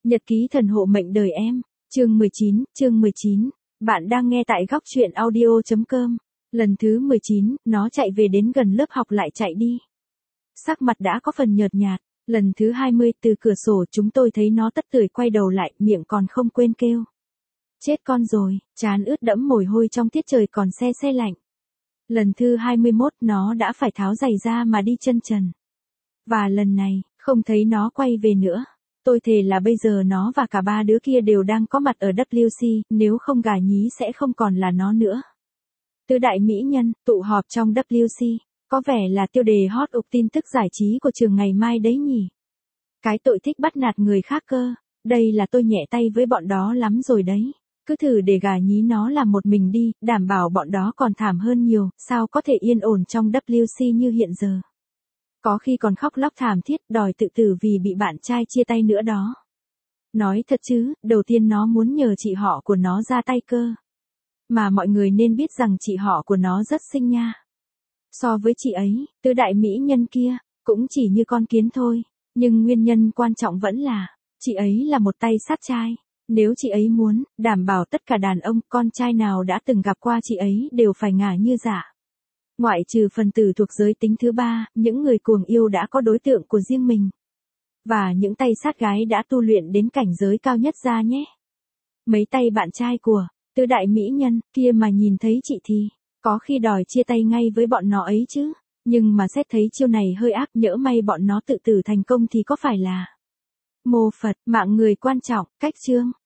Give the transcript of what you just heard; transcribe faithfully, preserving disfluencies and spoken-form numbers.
Nhật ký thần hộ mệnh đời em, chương mười chín, chương mười chín. Bạn đang nghe tại góc truyện audio chấm com. Lần thứ mười chín, nó chạy về đến gần lớp học lại chạy đi. Sắc mặt đã có phần nhợt nhạt. Lần thứ hai mươi, từ cửa sổ chúng tôi thấy nó tất tưởi quay đầu lại, miệng còn không quên kêu. Chết con rồi, trán ướt đẫm mồ hôi trong tiết trời còn se se lạnh. Lần thứ hai mươi mốt, nó đã phải tháo giày ra mà đi chân trần. Và lần này, không thấy nó quay về nữa. Tôi thề là bây giờ nó và cả ba đứa kia đều đang có mặt ở W C, nếu không gà nhí sẽ không còn là nó nữa. Tứ đại mỹ nhân, tụ họp trong W C, có vẻ là tiêu đề hot ục tin tức giải trí của trường ngày mai đấy nhỉ. Cái tội thích bắt nạt người khác cơ, đây là tôi nhẹ tay với bọn đó lắm rồi đấy. Cứ thử để gà nhí nó làm một mình đi, đảm bảo bọn đó còn thảm hơn nhiều, sao có thể yên ổn trong W C như hiện giờ. Có khi còn khóc lóc thảm thiết, đòi tự tử vì bị bạn trai chia tay nữa đó. Nói thật chứ, đầu tiên nó muốn nhờ chị họ của nó ra tay cơ. Mà mọi người nên biết rằng chị họ của nó rất xinh nha. So với chị ấy, tứ đại mỹ nhân kia, cũng chỉ như con kiến thôi. Nhưng nguyên nhân quan trọng vẫn là, chị ấy là một tay sát trai. Nếu chị ấy muốn, đảm bảo tất cả đàn ông, con trai nào đã từng gặp qua chị ấy đều phải ngả như giả. Ngoại trừ phần tử thuộc giới tính thứ ba, những người cuồng yêu đã có đối tượng của riêng mình. Và những tay sát gái đã tu luyện đến cảnh giới cao nhất ra nhé. Mấy tay bạn trai của tứ đại mỹ nhân kia mà nhìn thấy chị thì, có khi đòi chia tay ngay với bọn nó ấy chứ. Nhưng mà xét thấy chiêu này hơi ác, nhỡ may bọn nó tự tử thành công thì có phải là mô Phật, mạng người quan trọng, cách chương.